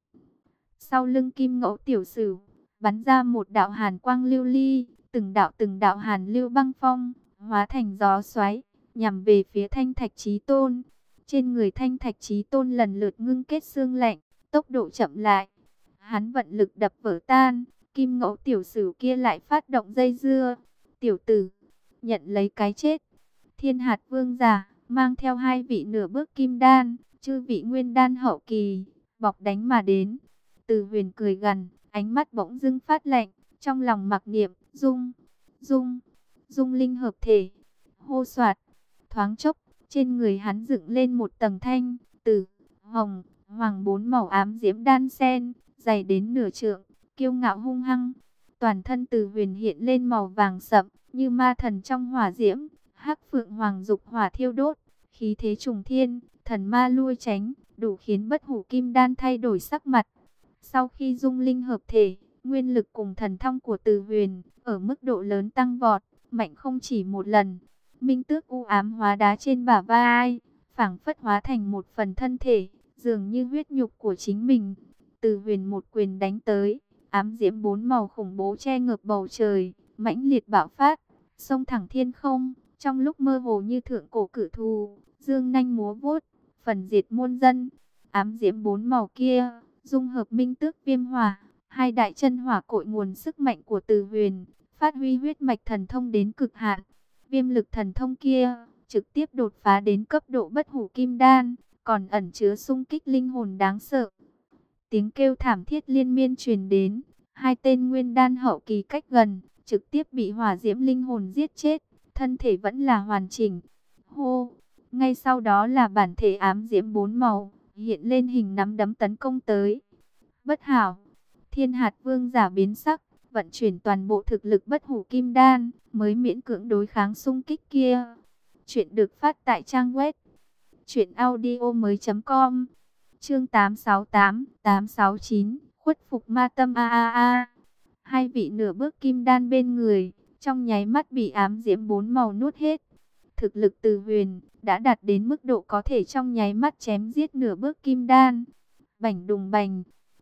Sau lưng Kim Ngẫu Tiểu Sử, bắn ra một đạo hàn quang lưu ly, từng đạo từng đạo hàn lưu băng phong, hóa thành gió xoáy, nhằm về phía Thanh Thạch Chí Tôn. Trên người Thanh Thạch Chí Tôn lần lượt ngưng kết xương lạnh, tốc độ chậm lại. Hắn vận lực đập vỡ tan, Kim Ngẫu Tiểu Sử kia lại phát động dây dưa. Tiểu tử, nhận lấy cái chết. Thiên Hạt Vương giả, mang theo hai vị nửa bước kim đan, chư vị nguyên đan hậu kỳ, bọc đánh mà đến. Từ Huyền cười gằn, ánh mắt bỗng dưng phát lạnh, trong lòng mặc niệm, dung, dung, dung linh hợp thể. Hô soạt, thoáng chốc, trên người hắn dựng lên một tầng thanh, tử, hồng, hoàng bốn màu ám diễm đan sen, dày đến nửa trượng, kiêu ngạo hung hăng. Toàn thân Từ Huyền hiện lên màu vàng sậm, như ma thần trong hỏa diễm, hắc phượng hoàng dục hỏa thiêu đốt, khí thế trùng thiên, thần ma lui tránh, đủ khiến bất hủ kim đan thay đổi sắc mặt. Sau khi dung linh hợp thể, nguyên lực cùng thần thông của Từ Huyền ở mức độ lớn tăng vọt, mạnh không chỉ một lần. Minh Tước u ám hóa đá trên bả vai, phảng phất hóa thành một phần thân thể, dường như huyết nhục của chính mình. Từ Huyền một quyền đánh tới, ám diễm bốn màu khủng bố che ngập bầu trời, mãnh liệt bạo phát, xông thẳng thiên không, trong lúc mơ hồ như thượng cổ cự thú, dương nanh múa vuốt, phần diệt muôn dân. Ám diễm bốn màu kia dung hợp Minh Tước viêm hỏa, hai đại chân hỏa cội nguồn sức mạnh của Từ Huyền, phát huy huyết mạch thần thông đến cực hạn. Viêm lực thần thông kia trực tiếp đột phá đến cấp độ bất hủ kim đan, còn ẩn chứa xung kích linh hồn đáng sợ. Tiếng kêu thảm thiết liên miên truyền đến, hai tên nguyên đan hậu kỳ cách gần, trực tiếp bị hỏa diễm linh hồn giết chết, thân thể vẫn là hoàn chỉnh. Hô, ngay sau đó là bản thể ám diễm bốn màu, hiện lên hình nắm đấm tấn công tới. Bất hảo, Thiên Hạt Vương giả biến sắc, vận chuyển toàn bộ thực lực bất hủ kim đan, mới miễn cưỡng đối kháng xung kích kia. Chuyện được phát tại trang web truyện audio mới chấm com. Chương tám sáu tám, tám sáu chín, khuất phục ma tâm a a a. Hai vị nửa bước kim đan bên người, trong nháy mắt bị ám diễm bốn màu nuốt hết. Thực lực Từ Huyền đã đạt đến mức độ có thể trong nháy mắt chém giết nửa bước kim đan. Bảnh đùng bành,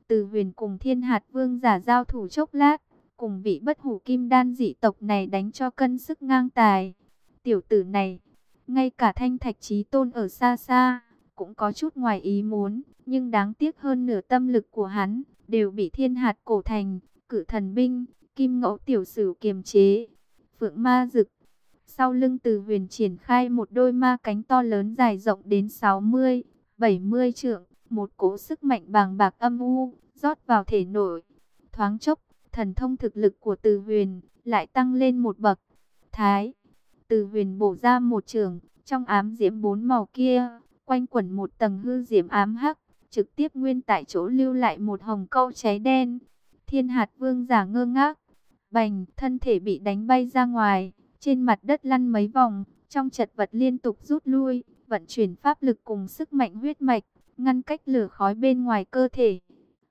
Từ Huyền cùng Thiên Hạt Vương giả giao thủ chốc lát, cùng vị bất hủ kim đan dị tộc này đánh cho cân sức ngang tài. Tiểu tử này, ngay cả Thanh Thạch Chí Tôn ở xa xa, cũng có chút ngoài ý muốn, nhưng đáng tiếc hơn nửa tâm lực của hắn, đều bị Thiên Hạt Cổ Thành, Cự Thần Binh, Kim Ngẫu Tiểu Sửu kiềm chế. Phượng Ma Dực, sau lưng Từ Huyền triển khai một đôi ma cánh to lớn dài rộng đến sáu mươi, bảy mươi trượng, một cỗ sức mạnh bàng bạc âm u, rót vào thể nội. Thoáng chốc, thần thông thực lực của Từ Huyền lại tăng lên một bậc. Thái, Từ Huyền bổ ra một trường, trong ám diễm bốn màu kia, quanh quẩn một tầng hư diễm ám hắc, trực tiếp nguyên tại chỗ lưu lại một hồng câu cháy đen. Thiên Hạt Vương giả ngơ ngác, bành, thân thể bị đánh bay ra ngoài, trên mặt đất lăn mấy vòng, trong chật vật liên tục rút lui, vận chuyển pháp lực cùng sức mạnh huyết mạch, ngăn cách lửa khói bên ngoài cơ thể.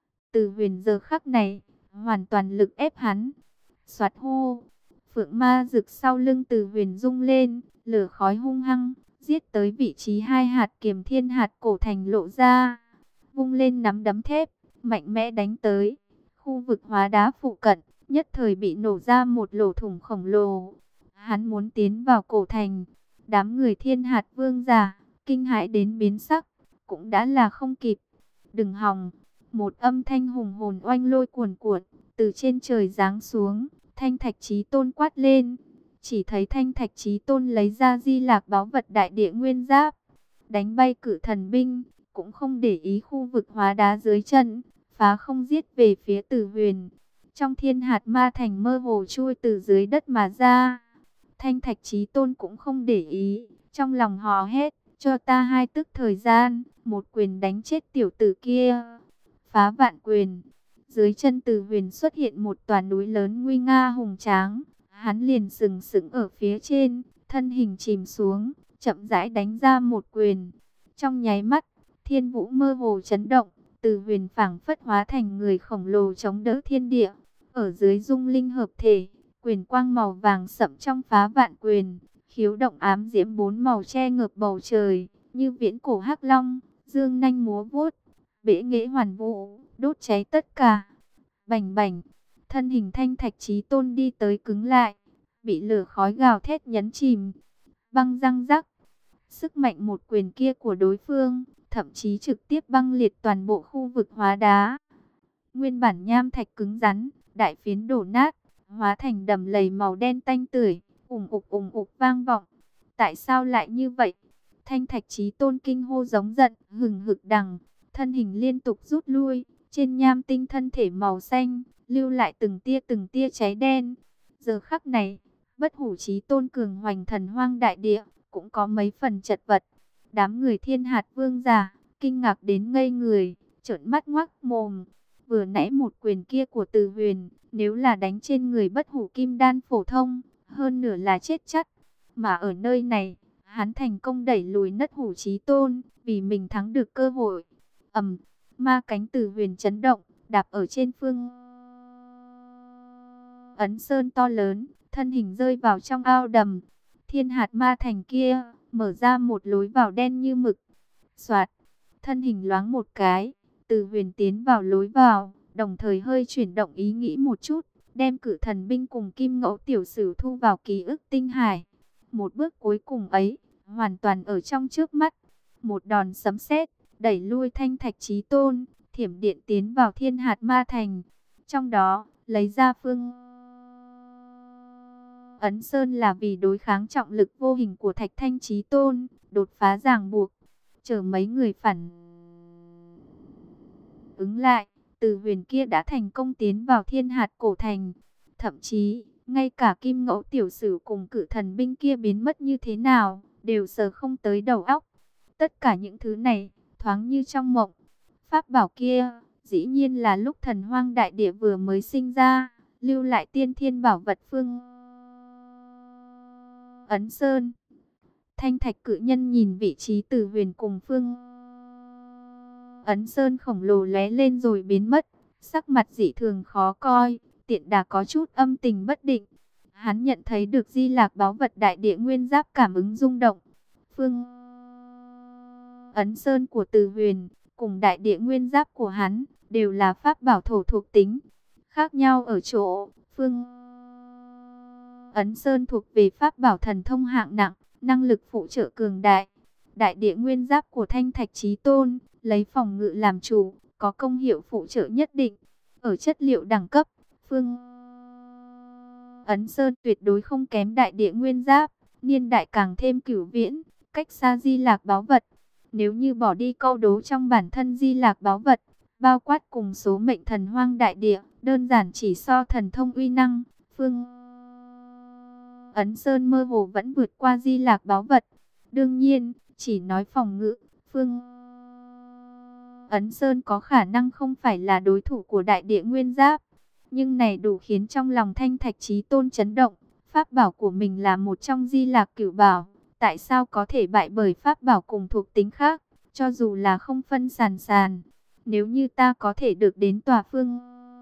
Từ Huyền giờ khắc này, hoàn toàn lực ép hắn. Soạt hô, Phượng Ma Dực sau lưng Từ Huyền rung lên, lửa khói hung hăng, giết tới vị trí hai hạt kiềm Thiên Hạt Cổ Thành lộ ra. Vung lên nắm đấm thép, mạnh mẽ đánh tới. Khu vực hóa đá phụ cận, nhất thời bị nổ ra một lỗ thủng khổng lồ. Hắn muốn tiến vào cổ thành, đám người Thiên Hạt Vương giả, kinh hãi đến biến sắc, cũng đã là không kịp. Đừng hòng, một âm thanh hùng hồn oanh lôi cuồn cuộn, từ trên trời giáng xuống, Thanh Thạch Chí Tôn quát lên. Chỉ thấy Thanh Thạch Chí Tôn lấy ra Di Lạc báu vật đại địa nguyên giáp, đánh bay Cự Thần Binh, cũng không để ý khu vực hóa đá dưới chân, phá không giết về phía Từ Huyền. Trong Thiên Hạt Ma Thành mơ hồ chui từ dưới đất mà ra. Thanh Thạch Chí Tôn cũng không để ý, trong lòng hò hét, cho ta hai tức thời gian, một quyền đánh chết tiểu tử kia. Phá vạn quyền, dưới chân Từ Huyền xuất hiện một tòa núi lớn nguy nga hùng tráng, hắn liền sừng sững ở phía trên, thân hình chìm xuống, chậm rãi đánh ra một quyền. Trong nháy mắt, thiên vũ mơ hồ chấn động, Từ Huyền phảng phất hóa thành người khổng lồ chống đỡ thiên địa, ở dưới dung linh hợp thể. Quyền quang màu vàng sậm trong phá vạn quyền, khiếu động ám diễm bốn màu che ngợp bầu trời, như viễn cổ hắc long, dương nanh múa vuốt, bể nghệ hoàn vũ, đốt cháy tất cả. Bành bành, thân hình Thanh Thạch Chí Tôn đi tới cứng lại, bị lửa khói gào thét nhấn chìm. Băng răng rắc, sức mạnh một quyền kia của đối phương, thậm chí trực tiếp băng liệt toàn bộ khu vực hóa đá. Nguyên bản nham thạch cứng rắn, đại phiến đổ nát, hóa thành đầm lầy màu đen tanh tưởi, ùng ục ùng ục vang vọng. Tại sao lại như vậy? Thanh Thạch Chí Tôn kinh hô giống giận, hừng hực đằng, thân hình liên tục rút lui, trên nham tinh thân thể màu xanh, lưu lại từng tia từng tia cháy đen. Giờ khắc này, bất hủ Chí Tôn cường hoành thần hoang đại địa, cũng có mấy phần chật vật. Đám người Thiên Hạt Vương giả, kinh ngạc đến ngây người, trợn mắt ngoác mồm. Vừa nãy một quyền kia của Từ Huyền, nếu là đánh trên người bất hủ kim đan phổ thông, hơn nửa là chết chắc. Mà ở nơi này, hắn thành công đẩy lùi Nất Hủ Chí Tôn, vì mình thắng được cơ hội. Ầm, ma cánh Từ Huyền chấn động, đạp ở trên phương ấn sơn to lớn, thân hình rơi vào trong ao đầm. Thiên Hạt Ma Thành kia, mở ra một lối vào đen như mực. Soạt, thân hình loáng một cái, Từ Huyền tiến vào lối vào, đồng thời hơi chuyển động ý nghĩ một chút, đem Cự Thần Binh cùng Kim Ngẫu Tiểu Sửu thu vào ký ức tinh hải. Một bước cuối cùng ấy, hoàn toàn ở trong trước mắt. Một đòn sấm sét, đẩy lui Thanh Thạch Chí Tôn, thiểm điện tiến vào Thiên Hạt Ma Thành. Trong đó, lấy ra phương ấn sơn là vì đối kháng trọng lực vô hình của Thạch Thanh Chí Tôn, đột phá ràng buộc. Chờ mấy người phản ứng lại, Từ Huyền kia đã thành công tiến vào Thiên Hạt Cổ Thành. Thậm chí, ngay cả Kim Ngẫu Tiểu Sửu cùng Cự Thần Binh kia biến mất như thế nào, đều sờ không tới đầu óc. Tất cả những thứ này, thoáng như trong mộng. Pháp bảo kia, dĩ nhiên là lúc thần hoang đại địa vừa mới sinh ra, lưu lại tiên thiên bảo vật phương ấn sơn. Thanh Thạch Cự Nhân nhìn vị trí Từ Huyền cùng phương ấn sơn khổng lồ lóe lên rồi biến mất, sắc mặt dị thường khó coi, tiện đà có chút âm tình bất định. Hắn nhận thấy được Di Lạc báu vật đại địa nguyên giáp cảm ứng rung động. Phương ấn sơn của Từ Huyền cùng đại địa nguyên giáp của hắn, đều là pháp bảo thổ thuộc tính. Khác nhau ở chỗ, Phương Ấn Sơn thuộc về pháp bảo thần thông hạng nặng, năng lực phụ trợ cường đại. Đại địa nguyên giáp của Thanh Thạch Chí Tôn, lấy phòng ngự làm chủ, có công hiệu phụ trợ nhất định. Ở chất liệu đẳng cấp, Phương Ấn Sơn tuyệt đối không kém đại địa nguyên giáp, niên đại càng thêm cửu viễn, cách xa Di Lạc báu vật. Nếu như bỏ đi câu đố trong bản thân Di Lạc báu vật, bao quát cùng số mệnh thần hoang đại địa, đơn giản chỉ so thần thông uy năng, Phương Ấn Sơn mơ hồ vẫn vượt qua Di Lạc báu vật. Đương nhiên, chỉ nói phòng ngự, Phương Ấn Sơn có khả năng không phải là đối thủ của đại địa nguyên giáp. Nhưng này đủ khiến trong lòng Thanh Thạch Chí Tôn chấn động. Pháp bảo của mình là một trong Di Lạc cửu bảo, tại sao có thể bại bởi pháp bảo cùng thuộc tính khác, cho dù là không phân sàn sàn. Nếu như ta có thể được đến tòa Phương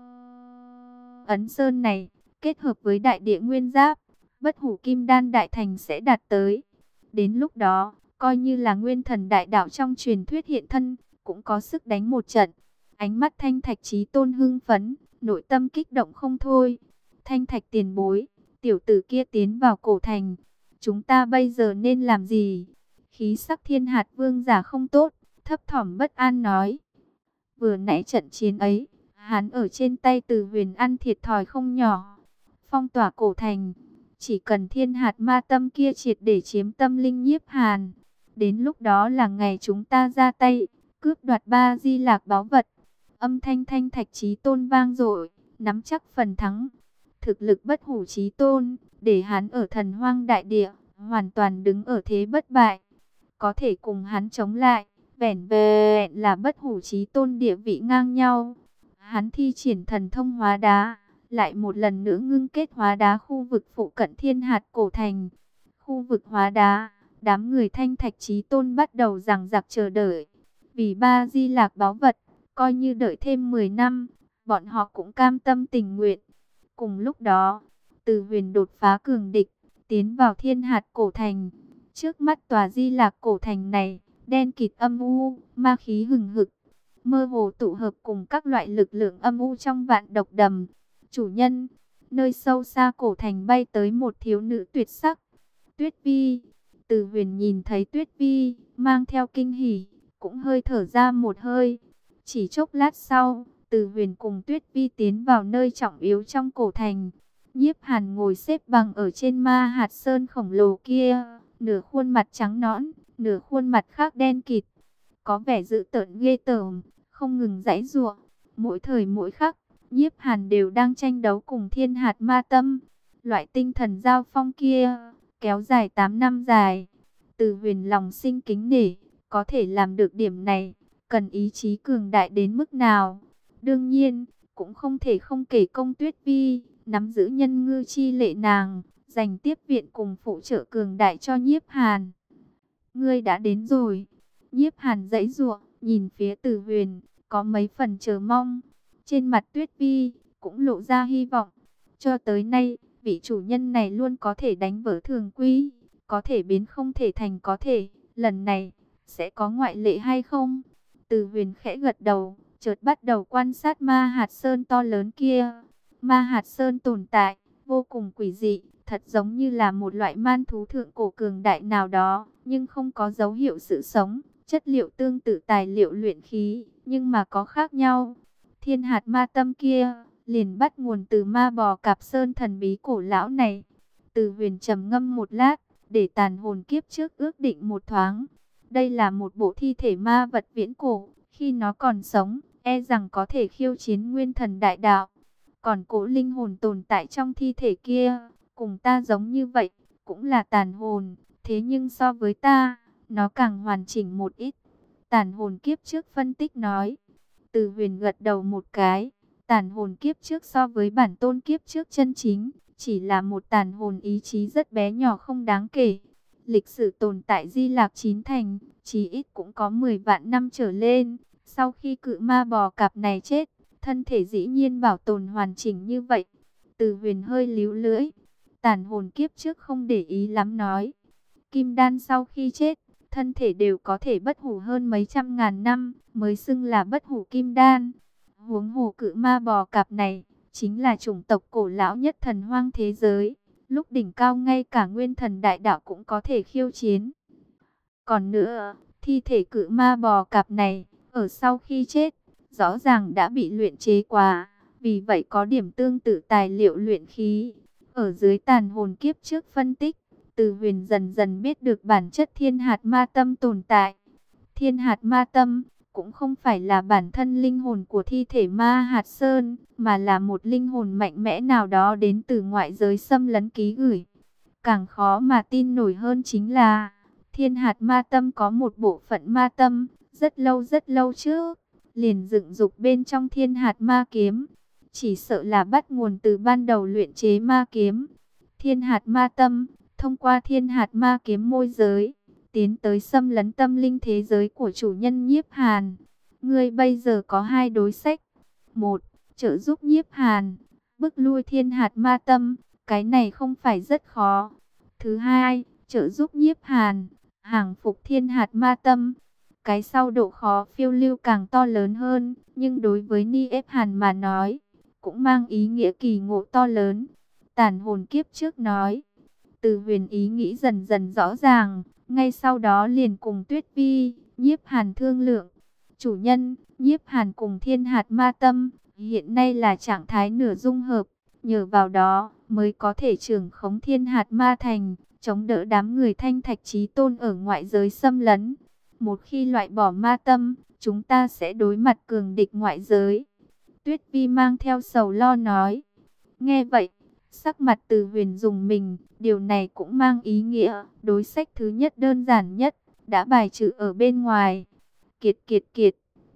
Ấn Sơn này, kết hợp với đại địa nguyên giáp, bất hủ kim đan đại thành sẽ đạt tới. Đến lúc đó, coi như là nguyên thần đại đạo trong truyền thuyết hiện thân, cũng có sức đánh một trận. Ánh mắt Thanh Thạch Chí Tôn hưng phấn, nội tâm kích động không thôi. Thanh Thạch tiền bối, tiểu tử kia tiến vào cổ thành, chúng ta bây giờ nên làm gì? Khí sắc Thiên Hạt Vương giả không tốt, thấp thỏm bất an nói. Vừa nãy trận chiến ấy, hắn ở trên tay Từ Huyền ăn thiệt thòi không nhỏ. Phong tỏa cổ thành, chỉ cần Thiên Hạt ma tâm kia triệt để chiếm tâm linh Nhiếp Hàn, đến lúc đó là ngày chúng ta ra tay, cướp đoạt ba Di Lạc báu vật. Âm thanh Thanh Thạch Chí Tôn vang dội, nắm chắc phần thắng. Thực lực bất hủ Chí Tôn, để hắn ở thần hoang đại địa, hoàn toàn đứng ở thế bất bại. Có thể cùng hắn chống lại, vẻn vẹn là bất hủ Chí Tôn địa vị ngang nhau. Hắn thi triển thần thông hóa đá, lại một lần nữa ngưng kết hóa đá khu vực phụ cận Thiên Hạt cổ thành. Khu vực hóa đá, đám người Thanh Thạch Chí Tôn bắt đầu giằng giặc chờ đợi. Vì ba Di Lạc báu vật, coi như đợi thêm mười năm, bọn họ cũng cam tâm tình nguyện. Cùng lúc đó, Từ Huyền đột phá cường địch, tiến vào Thiên Hạt cổ thành. Trước mắt tòa Di Lạc cổ thành này, đen kịt âm u, ma khí hừng hực, mơ hồ tụ hợp cùng các loại lực lượng âm u trong vạn độc đầm. Chủ nhân, nơi sâu xa cổ thành bay tới một thiếu nữ tuyệt sắc. Tuyết Vi. Từ Huyền nhìn thấy Tuyết Vi, mang theo kinh hỉ, cũng hơi thở ra một hơi. Chỉ chốc lát sau, Từ Huyền cùng Tuyết Vi tiến vào nơi trọng yếu trong cổ thành. Nhiếp Hàn ngồi xếp bằng ở trên ma hạt sơn khổng lồ kia, nửa khuôn mặt trắng nõn, nửa khuôn mặt khác đen kịt, có vẻ dữ tợn ghê tởm, không ngừng giãy giụa. Mỗi thời mỗi khắc, Nhiếp Hàn đều đang tranh đấu cùng Thiên Hạt ma tâm. Loại tinh thần giao phong kia, kéo dài tám năm dài. Từ Huyền lòng sinh kính nể, có thể làm được điểm này, cần ý chí cường đại đến mức nào. Đương nhiên, cũng không thể không kể công Tuyết Vi, nắm giữ nhân ngư chi lệ nàng, dành tiếp viện cùng phụ trợ cường đại cho Nhiếp Hàn. Ngươi đã đến rồi. Nhiếp Hàn giãy giụa, nhìn phía Từ Huyền, có mấy phần chờ mong. Trên mặt Tuyết Vi cũng lộ ra hy vọng. Cho tới nay, vị chủ nhân này luôn có thể đánh vỡ thường quy, có thể biến không thể thành có thể. Lần này, sẽ có ngoại lệ hay không? Từ Huyền khẽ gật đầu, chợt bắt đầu quan sát ma hạt sơn to lớn kia. Ma hạt sơn tồn tại, vô cùng quỷ dị, thật giống như là một loại man thú thượng cổ cường đại nào đó, nhưng không có dấu hiệu sự sống. Chất liệu tương tự tài liệu luyện khí, nhưng mà có khác nhau. Thiên hạt ma tâm kia, liền bắt nguồn từ ma bò cạp sơn thần bí cổ lão này. Từ Huyền trầm ngâm một lát, để tàn hồn kiếp trước ước định một thoáng. Đây là một bộ thi thể ma vật viễn cổ, khi nó còn sống, e rằng có thể khiêu chiến nguyên thần đại đạo. Còn cỗ linh hồn tồn tại trong thi thể kia, cùng ta giống như vậy, cũng là tàn hồn, thế nhưng so với ta, nó càng hoàn chỉnh một ít. Tàn hồn kiếp trước phân tích nói. Từ Huyền gật đầu một cái, tàn hồn kiếp trước so với bản tôn kiếp trước chân chính, chỉ là một tàn hồn ý chí rất bé nhỏ không đáng kể. Lịch sử tồn tại Di Lạc chín thành, chí ít cũng có mười vạn năm trở lên. Sau khi cự ma bò cạp này chết, thân thể dĩ nhiên bảo tồn hoàn chỉnh như vậy. Từ Huyền hơi líu lưỡi, tàn hồn kiếp trước không để ý lắm nói. Kim đan sau khi chết, thân thể đều có thể bất hủ hơn mấy trăm ngàn năm, mới xưng là bất hủ kim đan. Huống hồ cự ma bò cạp này, chính là chủng tộc cổ lão nhất thần hoang thế giới. Lúc đỉnh cao ngay cả nguyên thần đại đạo cũng có thể khiêu chiến. Còn nữa, thi thể cự ma bò cạp này, ở sau khi chết, rõ ràng đã bị luyện chế quá. Vì vậy có điểm tương tự tài liệu luyện khí. Ở dưới tàn hồn kiếp trước phân tích, Từ Huyền dần dần biết được bản chất thiên hạt ma tâm tồn tại. Thiên hạt ma tâm cũng không phải là bản thân linh hồn của thi thể ma hạt sơn, mà là một linh hồn mạnh mẽ nào đó đến từ ngoại giới xâm lấn ký gửi. Càng khó mà tin nổi hơn chính là thiên hạt ma tâm có một bộ phận ma tâm, rất lâu rất lâu trước, liền dựng dục bên trong thiên hạt ma kiếm. Chỉ sợ là bắt nguồn từ ban đầu luyện chế ma kiếm. Thiên hạt ma tâm, thông qua thiên hạt ma kiếm môi giới, tiến tới xâm lấn tâm linh thế giới của chủ nhân Nhiếp Hàn. Ngươi bây giờ có hai đối sách. Một, trợ giúp Nhiếp Hàn, bức lui thiên hạt ma tâm, cái này không phải rất khó. Thứ hai, trợ giúp Nhiếp Hàn, hàng phục thiên hạt ma tâm. Cái sau độ khó phiêu lưu càng to lớn hơn, nhưng đối với Nhiếp Hàn mà nói, cũng mang ý nghĩa kỳ ngộ to lớn. Tàn hồn kiếp trước nói, Từ Huyền ý nghĩ dần dần rõ ràng, ngay sau đó liền cùng Tuyết Vi, Nhiếp Hàn thương lượng. Chủ nhân, Nhiếp Hàn cùng thiên hạt ma tâm, hiện nay là trạng thái nửa dung hợp, nhờ vào đó mới có thể trưởng khống thiên hạt ma thành, chống đỡ đám người Thanh Thạch Chí Tôn ở ngoại giới xâm lấn. Một khi loại bỏ ma tâm, chúng ta sẽ đối mặt cường địch ngoại giới. Tuyết Vi mang theo sầu lo nói. Nghe vậy, sắc mặt Từ Huyền dùng mình, điều này cũng mang ý nghĩa, đối sách thứ nhất đơn giản nhất, đã bài trừ ở bên ngoài. Kiệt kiệt kiệt,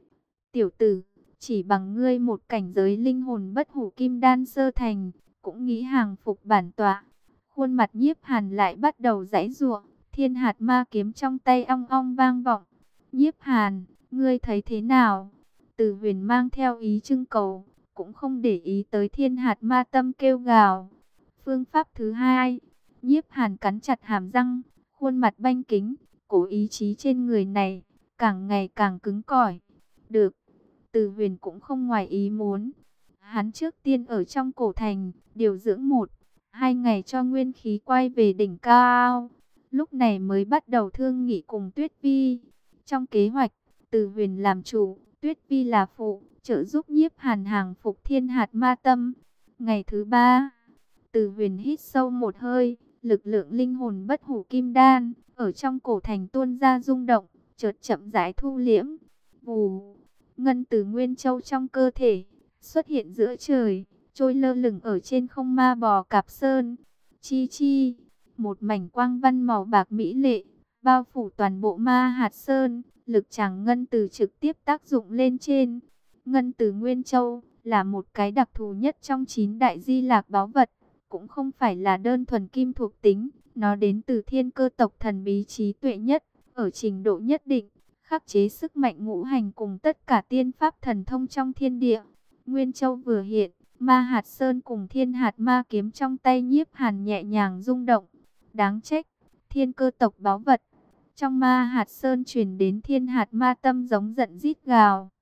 tiểu tử, chỉ bằng ngươi một cảnh giới linh hồn bất hủ kim đan sơ thành, cũng nghĩ hàng phục bản tọa. Khuôn mặt Nhiếp Hàn lại bắt đầu giãy giụa, thiên hạt ma kiếm trong tay ong ong vang vọng. Nhiếp Hàn, ngươi thấy thế nào? Từ Huyền mang theo ý trưng cầu, cũng không để ý tới thiên hạt ma tâm kêu gào. Phương pháp thứ hai, Nhiếp Hàn cắn chặt hàm răng, khuôn mặt banh kính, cố ý chí trên người này càng ngày càng cứng cỏi. Được, Từ Huyền cũng không ngoài ý muốn. Hắn trước tiên ở trong cổ thành điều dưỡng một, hai ngày cho nguyên khí quay về đỉnh cao, lúc này mới bắt đầu thương nghị cùng Tuyết Vi. Trong kế hoạch, Từ Huyền làm chủ, Tuyết Vi là phụ, trợ giúp Nhiếp Hàn hàng phục thiên hạt ma tâm. Ngày thứ ba, Từ Huyền hít sâu một hơi, lực lượng linh hồn bất hủ kim đan ở trong cổ thành tuôn ra rung động, chợt chậm rãi thu liễm. Vù, ngân từ Nguyên Châu trong cơ thể xuất hiện giữa trời, trôi lơ lửng ở trên không ma bò cạp sơn. Chi chi, một mảnh quang văn màu bạc mỹ lệ bao phủ toàn bộ ma hạt sơn, lực tràng ngân từ trực tiếp tác dụng lên trên. Ngân từ Nguyên Châu là một cái đặc thù nhất trong chín đại di lạc báu vật, cũng không phải là đơn thuần kim thuộc tính, nó đến từ thiên cơ tộc thần bí trí tuệ nhất, ở trình độ nhất định, khắc chế sức mạnh ngũ hành cùng tất cả tiên pháp thần thông trong thiên địa. Nguyên Châu vừa hiện, ma hạt sơn cùng thiên hạt ma kiếm trong tay Nhiếp Hàn nhẹ nhàng rung động. Đáng trách, thiên cơ tộc báu vật. Trong ma hạt sơn truyền đến thiên hạt ma tâm giống giận rít gào.